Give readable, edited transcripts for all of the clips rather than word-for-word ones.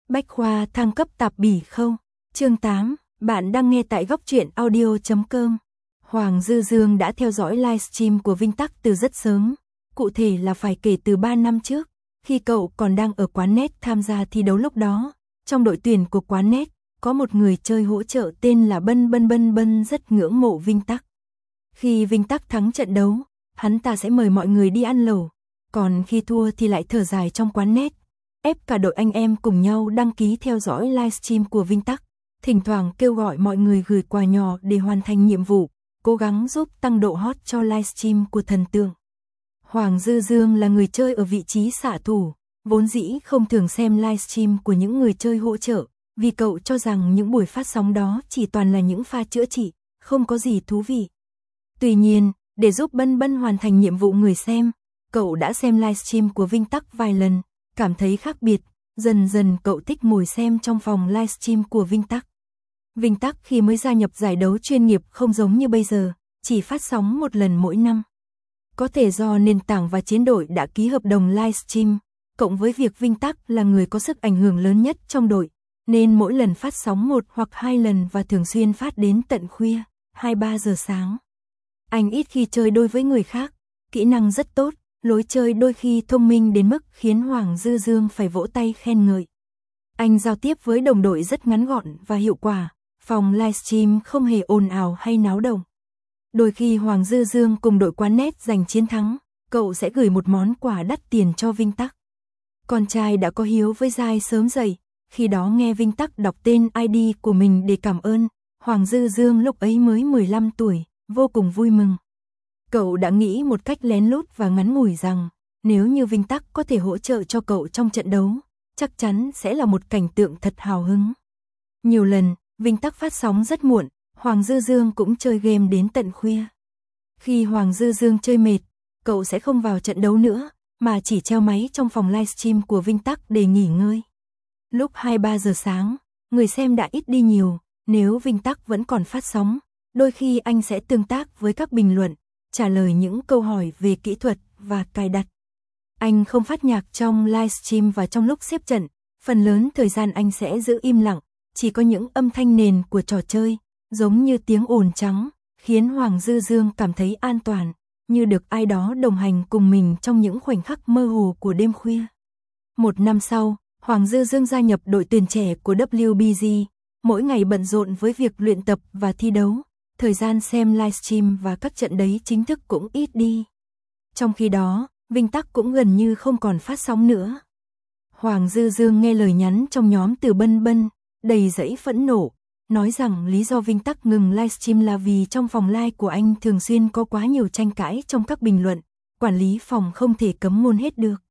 Bách khoa thăng cấp tạp bỉ không? Chương 8, bạn đang nghe tại góc truyện audio.com. Hoàng Dư Dương đã theo dõi livestream của Vinh Tắc từ rất sớm, cụ thể là phải kể từ 3 năm trước, khi cậu còn đang ở quán net tham gia thi đấu. Lúc đó, trong đội tuyển của quán net, có một người chơi hỗ trợ tên là Bân rất ngưỡng mộ Vinh Tắc. Khi Vinh Tắc thắng trận đấu, hắn ta sẽ mời mọi người đi ăn lẩu, còn khi thua thì lại thở dài trong quán net, ép cả đội anh em cùng nhau đăng ký theo dõi livestream của Vinh Tắc, thỉnh thoảng kêu gọi mọi người gửi quà nhỏ để hoàn thành nhiệm vụ, cố gắng giúp tăng độ hot cho livestream của thần tượng. Hoàng Dư Dương là người chơi ở vị trí xạ thủ, vốn dĩ không thường xem livestream của những người chơi hỗ trợ, vì cậu cho rằng những buổi phát sóng đó chỉ toàn là những pha chữa trị, không có gì thú vị. Tuy nhiên, để giúp Bân hoàn thành nhiệm vụ người xem, cậu đã xem livestream của Vinh Tắc vài lần, cảm thấy khác biệt, dần dần cậu thích ngồi xem trong phòng livestream của Vinh Tắc. Vinh Tắc khi mới gia nhập giải đấu chuyên nghiệp không giống như bây giờ, chỉ phát sóng một lần mỗi năm. Có thể do nền tảng và chiến đội đã ký hợp đồng livestream, cộng với việc Vinh Tắc là người có sức ảnh hưởng lớn nhất trong đội, nên mỗi lần phát sóng 1 hoặc 2 lần và thường xuyên phát đến tận khuya, 2-3 giờ sáng. Anh ít khi chơi đôi với người khác, kỹ năng rất tốt, lối chơi đôi khi thông minh đến mức khiến Hoàng Dư Dương phải vỗ tay khen ngợi. Anh giao tiếp với đồng đội rất ngắn gọn và hiệu quả, phòng livestream không hề ồn ào hay náo động. Đôi khi Hoàng Dư Dương cùng đội quán net giành chiến thắng, cậu sẽ gửi một món quà đắt tiền cho Vinh Tắc. Con trai đã có hiếu với dai sớm dậy, khi đó nghe Vinh Tắc đọc tên ID của mình để cảm ơn, Hoàng Dư Dương lúc ấy mới 15 tuổi, vô cùng vui mừng. Cậu đã nghĩ một cách lén lút và ngắn ngủi rằng, nếu như Vinh Tắc có thể hỗ trợ cho cậu trong trận đấu, chắc chắn sẽ là một cảnh tượng thật hào hứng. Nhiều lần, Vinh Tắc phát sóng rất muộn, Hoàng Dư Dương cũng chơi game đến tận khuya. Khi Hoàng Dư Dương chơi mệt, cậu sẽ không vào trận đấu nữa, mà chỉ treo máy trong phòng livestream của Vinh Tắc để nghỉ ngơi. Lúc 2-3 giờ sáng, người xem đã ít đi nhiều, nếu Vinh Tắc vẫn còn phát sóng, đôi khi anh sẽ tương tác với các bình luận, trả lời những câu hỏi về kỹ thuật và cài đặt. Anh không phát nhạc trong livestream và trong lúc xếp trận, phần lớn thời gian anh sẽ giữ im lặng, chỉ có những âm thanh nền của trò chơi, giống như tiếng ồn trắng, khiến Hoàng Dư Dương cảm thấy an toàn, như được ai đó đồng hành cùng mình trong những khoảnh khắc mơ hồ của đêm khuya. Một năm sau, Hoàng Dư Dương gia nhập đội tuyển trẻ của WBG, mỗi ngày bận rộn với việc luyện tập và thi đấu, thời gian xem livestream và các trận đấy chính thức cũng ít đi. Trong khi đó, Vinh Tắc cũng gần như không còn phát sóng nữa. Hoàng Dư Dương nghe lời nhắn trong nhóm từ Bân, đầy dẫy phẫn nộ, nói rằng lý do Vinh Tắc ngừng livestream là vì trong phòng live của anh thường xuyên có quá nhiều tranh cãi trong các bình luận, quản lý phòng không thể cấm ngôn hết được.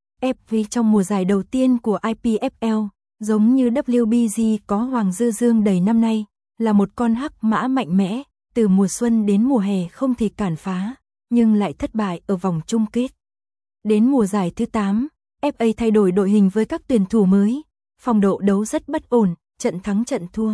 FV trong mùa giải đầu tiên của IPFL, giống như WBG có Hoàng Dư Dương đầy năm nay, là một con hắc mã mạnh mẽ, từ mùa xuân đến mùa hè không thể cản phá, nhưng lại thất bại ở vòng chung kết. Đến mùa giải thứ 8, FA thay đổi đội hình với các tuyển thủ mới, phong độ đấu rất bất ổn, trận thắng trận thua.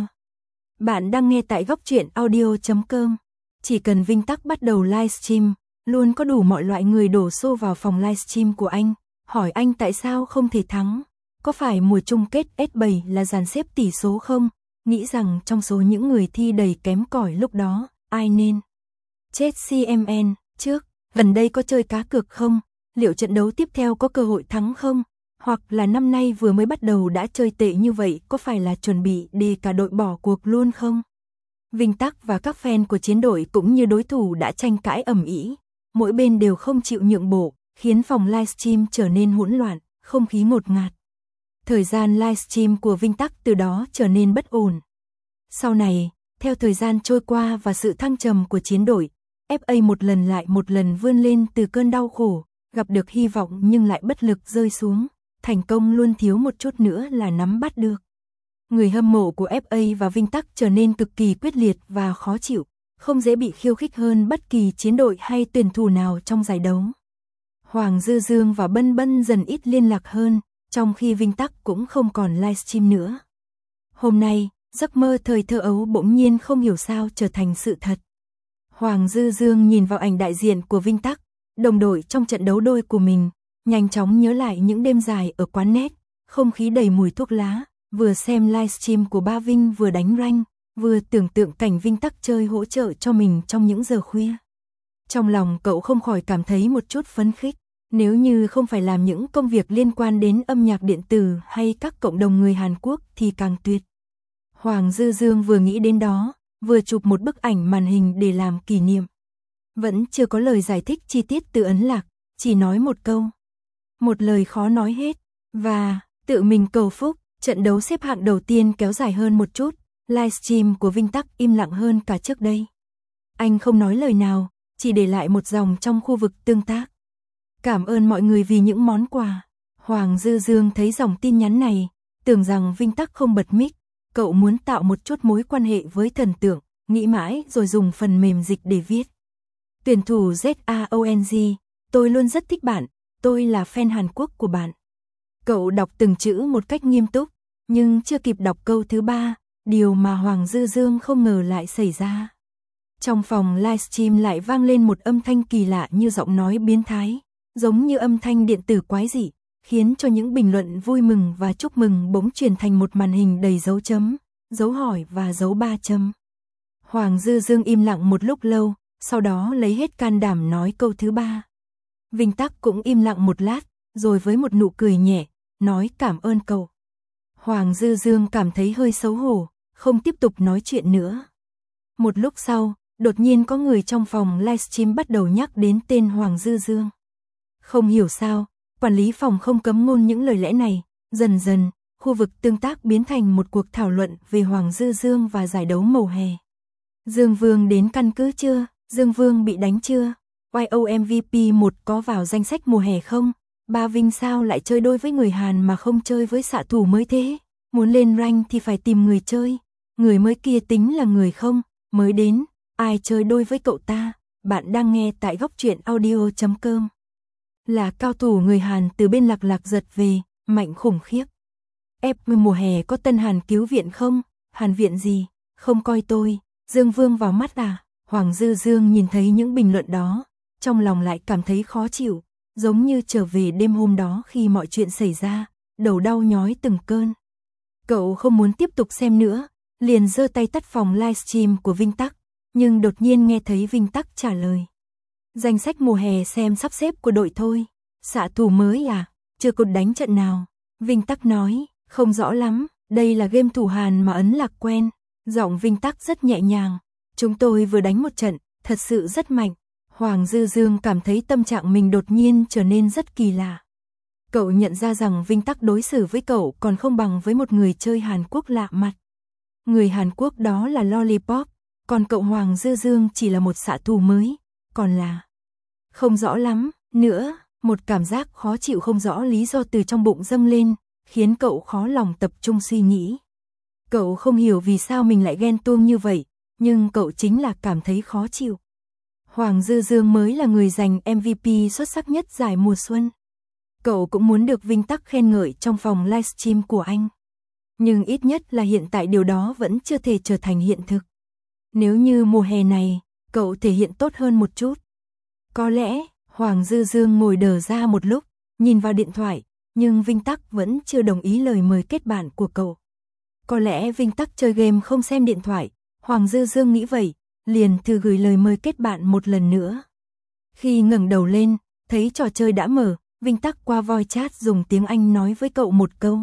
Bạn đang nghe tại góc truyện audio.com. Chỉ cần Vinh Tắc bắt đầu livestream, luôn có đủ mọi loại người đổ xô vào phòng livestream của anh, hỏi anh tại sao không thể thắng, có phải mùa chung kết S7 là dàn xếp tỷ số không, nghĩ rằng trong số những người thi đầy kém cỏi lúc đó, ai nên chết CMN trước, gần đây có chơi cá cược không, liệu trận đấu tiếp theo có cơ hội thắng không, hoặc là năm nay vừa mới bắt đầu đã chơi tệ như vậy có phải là chuẩn bị để cả đội bỏ cuộc luôn không? Vinh Tắc và các fan của chiến đội cũng như đối thủ đã tranh cãi ầm ĩ, mỗi bên đều không chịu nhượng bộ, khiến phòng livestream trở nên hỗn loạn, không khí ngột ngạt. Thời gian livestream của Vinh Tắc từ đó trở nên bất ổn. Sau này, theo thời gian trôi qua và sự thăng trầm của chiến đội, FA một lần lại một lần vươn lên từ cơn đau khổ, gặp được hy vọng nhưng lại bất lực rơi xuống, thành công luôn thiếu một chút nữa là nắm bắt được. Người hâm mộ của FA và Vinh Tắc trở nên cực kỳ quyết liệt và khó chịu, không dễ bị khiêu khích hơn bất kỳ chiến đội hay tuyển thủ nào trong giải đấu. Hoàng Dư Dương và Bân dần ít liên lạc hơn, trong khi Vinh Tắc cũng không còn livestream nữa. Hôm nay, giấc mơ thời thơ ấu bỗng nhiên không hiểu sao trở thành sự thật. Hoàng Dư Dương nhìn vào ảnh đại diện của Vinh Tắc, đồng đội trong trận đấu đôi của mình, nhanh chóng nhớ lại những đêm dài ở quán net, không khí đầy mùi thuốc lá, vừa xem livestream của Ba Vinh vừa đánh rank, vừa tưởng tượng cảnh Vinh Tắc chơi hỗ trợ cho mình trong những giờ khuya. Trong lòng cậu không khỏi cảm thấy một chút phấn khích, nếu như không phải làm những công việc liên quan đến âm nhạc điện tử hay các cộng đồng người Hàn Quốc thì càng tuyệt. Hoàng Dư Dương vừa nghĩ đến đó, vừa chụp một bức ảnh màn hình để làm kỷ niệm. Vẫn chưa có lời giải thích chi tiết từ Ấn Lạc, chỉ nói một câu. Một lời khó nói hết, và tự mình cầu phúc, trận đấu xếp hạng đầu tiên kéo dài hơn một chút, livestream của Vinh Tắc im lặng hơn cả trước đây. Anh không nói lời nào, chỉ để lại một dòng trong khu vực tương tác. Cảm ơn mọi người vì những món quà. Hoàng Dư Dương thấy dòng tin nhắn này, tưởng rằng Vinh Tắc không bật mic, cậu muốn tạo một chút mối quan hệ với thần tượng, nghĩ mãi rồi dùng phần mềm dịch để viết. Tuyển thủ ZAONG, tôi luôn rất thích bạn, tôi là fan Hàn Quốc của bạn. Cậu đọc từng chữ một cách nghiêm túc, nhưng chưa kịp đọc câu thứ 3, điều mà Hoàng Dư Dương không ngờ lại xảy ra. Trong phòng livestream lại vang lên một âm thanh kỳ lạ như giọng nói biến thái, giống như âm thanh điện tử quái dị, khiến cho những bình luận vui mừng và chúc mừng bỗng chuyển thành một màn hình đầy dấu chấm, dấu hỏi và dấu 3 chấm. Hoàng Dư Dương im lặng một lúc lâu, sau đó lấy hết can đảm nói câu thứ 3. Vinh Tắc cũng im lặng một lát, rồi với một nụ cười nhẹ, nói cảm ơn cậu. Hoàng Dư Dương cảm thấy hơi xấu hổ, không tiếp tục nói chuyện nữa. Một lúc sau, đột nhiên có người trong phòng livestream bắt đầu nhắc đến tên Hoàng Dư Dương. Không hiểu sao, quản lý phòng không cấm ngôn những lời lẽ này, dần dần, khu vực tương tác biến thành một cuộc thảo luận về Hoàng Dư Dương và giải đấu mùa hè. Dương Vương đến căn cứ chưa? Dương Vương bị đánh chưa? YO MVP 1 có vào danh sách mùa hè không? Ba Vinh sao lại chơi đôi với người Hàn mà không chơi với xạ thủ mới thế? Muốn lên rank thì phải tìm người chơi. Người mới kia tính là người không? Mới đến, ai chơi đôi với cậu ta? Bạn đang nghe tại góc truyện audio.com. Là cao thủ người Hàn từ bên Lạc Lạc giật về, mạnh khủng khiếp. Mùa hè có Tân Hàn cứu viện không? Hàn viện gì? Không coi tôi. Dương Vương vào mắt à? Hoàng Dư Dương nhìn thấy những bình luận đó, trong lòng lại cảm thấy khó chịu, giống như trở về đêm hôm đó khi mọi chuyện xảy ra, đầu đau nhói từng cơn. Cậu không muốn tiếp tục xem nữa, liền giơ tay tắt phòng livestream của Vinh Tắc, nhưng đột nhiên nghe thấy Vinh Tắc trả lời. Danh sách mùa hè xem sắp xếp của đội thôi. Xạ thủ mới à? Chưa có đánh trận nào. Vinh Tắc nói, không rõ lắm, đây là game thủ Hàn mà Ấn Lạc quen. Giọng Vinh Tắc rất nhẹ nhàng. Chúng tôi vừa đánh một trận, thật sự rất mạnh. Hoàng Dư Dương cảm thấy tâm trạng mình đột nhiên trở nên rất kỳ lạ. Cậu nhận ra rằng Vinh Tắc đối xử với cậu còn không bằng với một người chơi Hàn Quốc lạ mặt. Người Hàn Quốc đó là Lollipop, còn cậu Hoàng Dư Dương chỉ là một xạ thủ mới, còn là... Không rõ lắm, nữa, một cảm giác khó chịu không rõ lý do từ trong bụng dâng lên, khiến cậu khó lòng tập trung suy nghĩ. Cậu không hiểu vì sao mình lại ghen tuông như vậy, nhưng cậu chính là cảm thấy khó chịu. Hoàng Dư Dương mới là người giành MVP xuất sắc nhất giải mùa xuân. Cậu cũng muốn được Vinh Tắc khen ngợi trong phòng livestream của anh. Nhưng ít nhất là hiện tại điều đó vẫn chưa thể trở thành hiện thực. Nếu như mùa hè này, cậu thể hiện tốt hơn một chút. Có lẽ, Hoàng Dư Dương ngồi đờ ra một lúc, nhìn vào điện thoại, nhưng Vinh Tắc vẫn chưa đồng ý lời mời kết bạn của cậu. Có lẽ Vinh Tắc chơi game không xem điện thoại, Hoàng Dư Dương nghĩ vậy, liền thử gửi lời mời kết bạn một lần nữa. Khi ngẩng đầu lên, thấy trò chơi đã mở, Vinh Tắc qua voice chat dùng tiếng Anh nói với cậu một câu.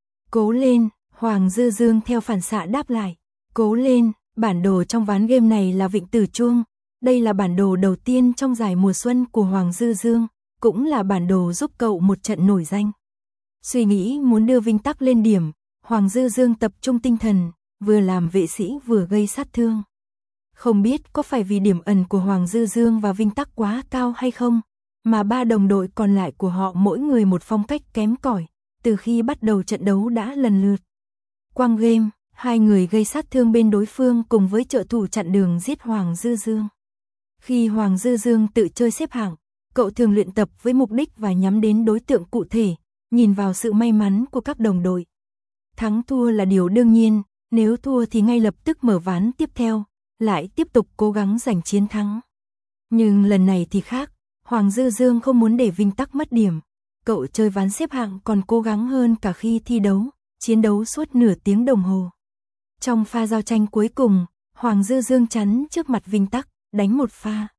Cố lên, Hoàng Dư Dương theo phản xạ đáp lại. Cố lên, bản đồ trong ván game này là Vịnh Tử Chuông. Đây là bản đồ đầu tiên trong giải mùa xuân của Hoàng Dư Dương, cũng là bản đồ giúp cậu một trận nổi danh. Suy nghĩ muốn đưa Vinh Tắc lên điểm, Hoàng Dư Dương tập trung tinh thần, vừa làm vệ sĩ vừa gây sát thương. Không biết có phải vì điểm ẩn của Hoàng Dư Dương và Vinh Tắc quá cao hay không, mà ba đồng đội còn lại của họ mỗi người một phong cách kém cỏi, từ khi bắt đầu trận đấu đã lần lượt quăng game, hai người gây sát thương bên đối phương cùng với trợ thủ chặn đường giết Hoàng Dư Dương. Khi Hoàng Dư Dương tự chơi xếp hạng, cậu thường luyện tập với mục đích và nhắm đến đối tượng cụ thể, nhìn vào sự may mắn của các đồng đội. Thắng thua là điều đương nhiên, nếu thua thì ngay lập tức mở ván tiếp theo, lại tiếp tục cố gắng giành chiến thắng. Nhưng lần này thì khác, Hoàng Dư Dương không muốn để Vinh Tắc mất điểm. Cậu chơi ván xếp hạng còn cố gắng hơn cả khi thi đấu, chiến đấu suốt nửa tiếng đồng hồ. Trong pha giao tranh cuối cùng, Hoàng Dư Dương chắn trước mặt Vinh Tắc, đánh một pha.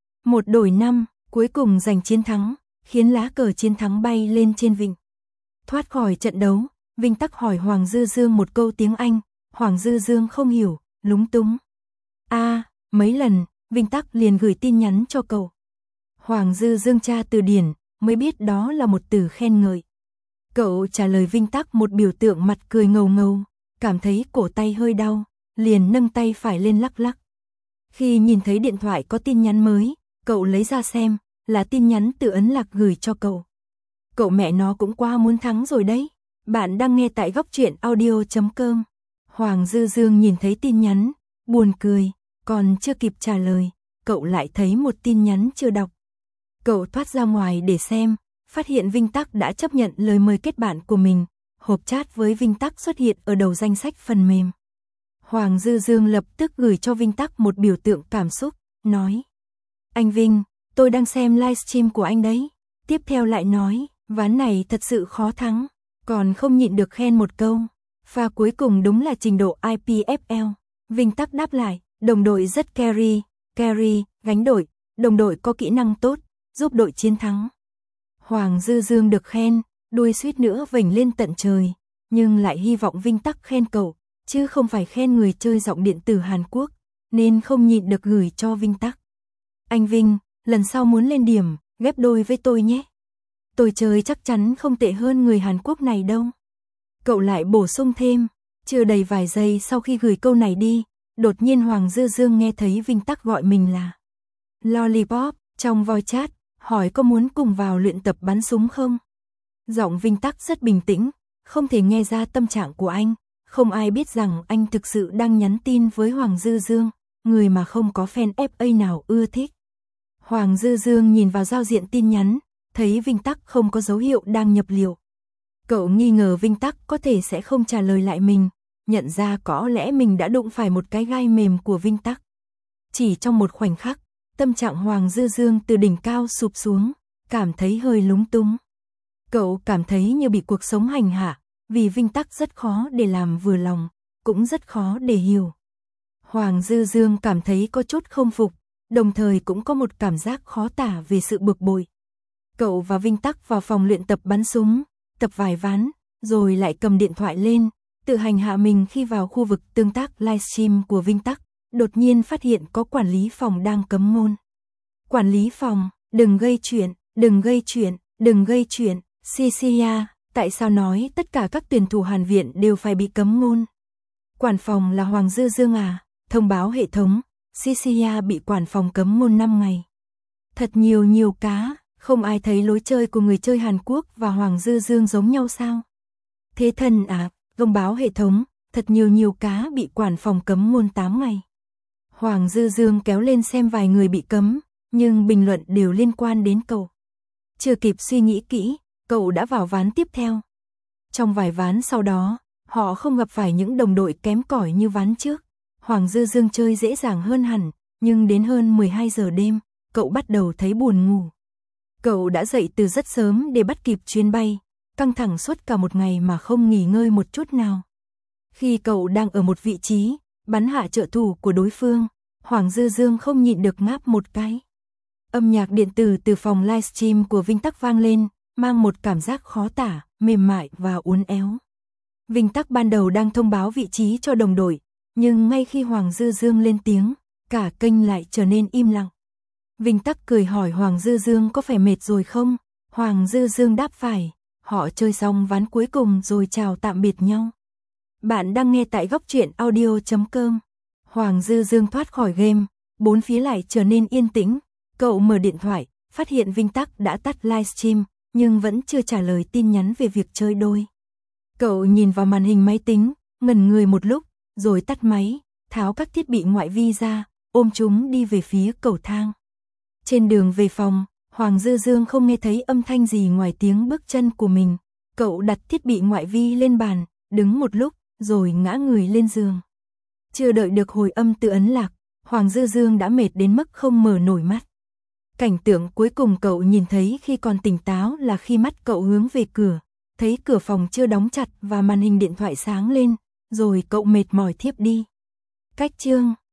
1-5, cuối cùng giành chiến thắng, khiến lá cờ chiến thắng bay lên trên vịnh. Thoát khỏi trận đấu, Vinh Tắc hỏi Hoàng Dư Dương một câu tiếng Anh, Hoàng Dư Dương không hiểu, lúng túng. Mấy lần, Vinh Tắc liền gửi tin nhắn cho cậu. Hoàng Dư Dương tra từ điển, mới biết đó là một từ khen ngợi. Cậu trả lời Vinh Tắc một biểu tượng mặt cười ngầu ngầu, cảm thấy cổ tay hơi đau, liền nâng tay phải lên lắc lắc. Khi nhìn thấy điện thoại có tin nhắn mới, cậu lấy ra xem, là tin nhắn từ Ấn Lạc gửi cho cậu. Cậu mẹ nó cũng quá muốn thắng rồi đấy. Bạn đang nghe tại góc truyện audio.com. Hoàng Dư Dương nhìn thấy tin nhắn, buồn cười, còn chưa kịp trả lời, cậu lại thấy một tin nhắn chưa đọc. Cậu thoát ra ngoài để xem, phát hiện Vinh Tắc đã chấp nhận lời mời kết bạn của mình, hộp chat với Vinh Tắc xuất hiện ở đầu danh sách phần mềm. Hoàng Dư Dương lập tức gửi cho Vinh Tắc một biểu tượng cảm xúc, nói: Anh Vinh, tôi đang xem livestream của anh đấy. Tiếp theo lại nói, ván này thật sự khó thắng, còn không nhịn được khen một câu. Pha cuối cùng đúng là trình độ IPFL. Vinh Tắc đáp lại, đồng đội rất carry, gánh đội, đồng đội có kỹ năng tốt, giúp đội chiến thắng. Hoàng Dư Dương được khen, đuôi suýt nữa vểnh lên tận trời, nhưng lại hy vọng Vinh Tắc khen cậu, chứ không phải khen người chơi giọng điện tử Hàn Quốc, nên không nhịn được gửi cho Vinh Tắc. Anh Vinh, lần sau muốn lên điểm, ghép đôi với tôi nhé. Tôi chơi chắc chắn không tệ hơn người Hàn Quốc này đâu. Cậu lại bổ sung thêm, chưa đầy vài giây sau khi gửi câu này đi, đột nhiên Hoàng Dư Dương nghe thấy Vinh Tắc gọi mình là Lollipop trong voice chat, hỏi có muốn cùng vào luyện tập bắn súng không? Giọng Vinh Tắc rất bình tĩnh, không thể nghe ra tâm trạng của anh, không ai biết rằng anh thực sự đang nhắn tin với Hoàng Dư Dương, người mà không có fan FA nào ưa thích. Hoàng Dư Dương nhìn vào giao diện tin nhắn, thấy Vinh Tắc không có dấu hiệu đang nhập liệu. Cậu nghi ngờ Vinh Tắc có thể sẽ không trả lời lại mình, nhận ra có lẽ mình đã đụng phải một cái gai mềm của Vinh Tắc. Chỉ trong một khoảnh khắc, tâm trạng Hoàng Dư Dương từ đỉnh cao sụp xuống, cảm thấy hơi lúng túng. Cậu cảm thấy như bị cuộc sống hành hạ, vì Vinh Tắc rất khó để làm vừa lòng, cũng rất khó để hiểu. Hoàng Dư Dương cảm thấy có chút không phục, đồng thời cũng có một cảm giác khó tả về sự bực bội. Cậu và Vinh Tắc vào phòng luyện tập bắn súng, tập vài ván, rồi lại cầm điện thoại lên, tự hành hạ mình khi vào khu vực tương tác livestream của Vinh Tắc, đột nhiên phát hiện có quản lý phòng đang cấm ngôn. Quản lý phòng, đừng gây chuyện, Cecilia, tại sao nói tất cả các tuyển thủ Hàn Viện đều phải bị cấm ngôn? Quản phòng là Hoàng Dư Dương à? Thông báo hệ thống, Cecilia bị quản phòng cấm ngôn 5 ngày. Thật nhiều cá, không ai thấy lối chơi của người chơi Hàn Quốc và Hoàng Dư Dương giống nhau sao? Thế thần à, thông báo hệ thống, thật nhiều cá bị quản phòng cấm ngôn 8 ngày. Hoàng Dư Dương kéo lên xem vài người bị cấm, nhưng bình luận đều liên quan đến cậu. Chưa kịp suy nghĩ kỹ, cậu đã vào ván tiếp theo. Trong vài ván sau đó, họ không gặp phải những đồng đội kém cỏi như ván trước. Hoàng Dư Dương chơi dễ dàng hơn hẳn, nhưng đến hơn 12 giờ đêm, cậu bắt đầu thấy buồn ngủ. Cậu đã dậy từ rất sớm để bắt kịp chuyến bay, căng thẳng suốt cả một ngày mà không nghỉ ngơi một chút nào. Khi cậu đang ở một vị trí, bắn hạ trợ thủ của đối phương, Hoàng Dư Dương không nhịn được ngáp một cái. Âm nhạc điện tử từ phòng livestream của Vinh Tắc vang lên, mang một cảm giác khó tả, mềm mại và uốn éo. Vinh Tắc ban đầu đang thông báo vị trí cho đồng đội, nhưng ngay khi Hoàng Dư Dương lên tiếng, cả kênh lại trở nên im lặng. Vinh Tắc cười hỏi Hoàng Dư Dương có phải mệt rồi không? Hoàng Dư Dương đáp phải, họ chơi xong ván cuối cùng rồi chào tạm biệt nhau. Bạn đang nghe tại góc truyện audio.com. Hoàng Dư Dương thoát khỏi game, bốn phía lại trở nên yên tĩnh. Cậu mở điện thoại, phát hiện Vinh Tắc đã tắt livestream, nhưng vẫn chưa trả lời tin nhắn về việc chơi đôi. Cậu nhìn vào màn hình máy tính, ngẩn người một lúc, rồi tắt máy, tháo các thiết bị ngoại vi ra, ôm chúng đi về phía cầu thang. Trên đường về phòng, Hoàng Dư Dương không nghe thấy âm thanh gì ngoài tiếng bước chân của mình. Cậu đặt thiết bị ngoại vi lên bàn, đứng một lúc, rồi ngã người lên giường. Chưa đợi được hồi âm từ Ấn Lạc, Hoàng Dư Dương đã mệt đến mức không mở nổi mắt. Cảnh tượng cuối cùng cậu nhìn thấy khi còn tỉnh táo là khi mắt cậu hướng về cửa, thấy cửa phòng chưa đóng chặt và màn hình điện thoại sáng lên, rồi cậu mệt mỏi thiếp đi. Cách chương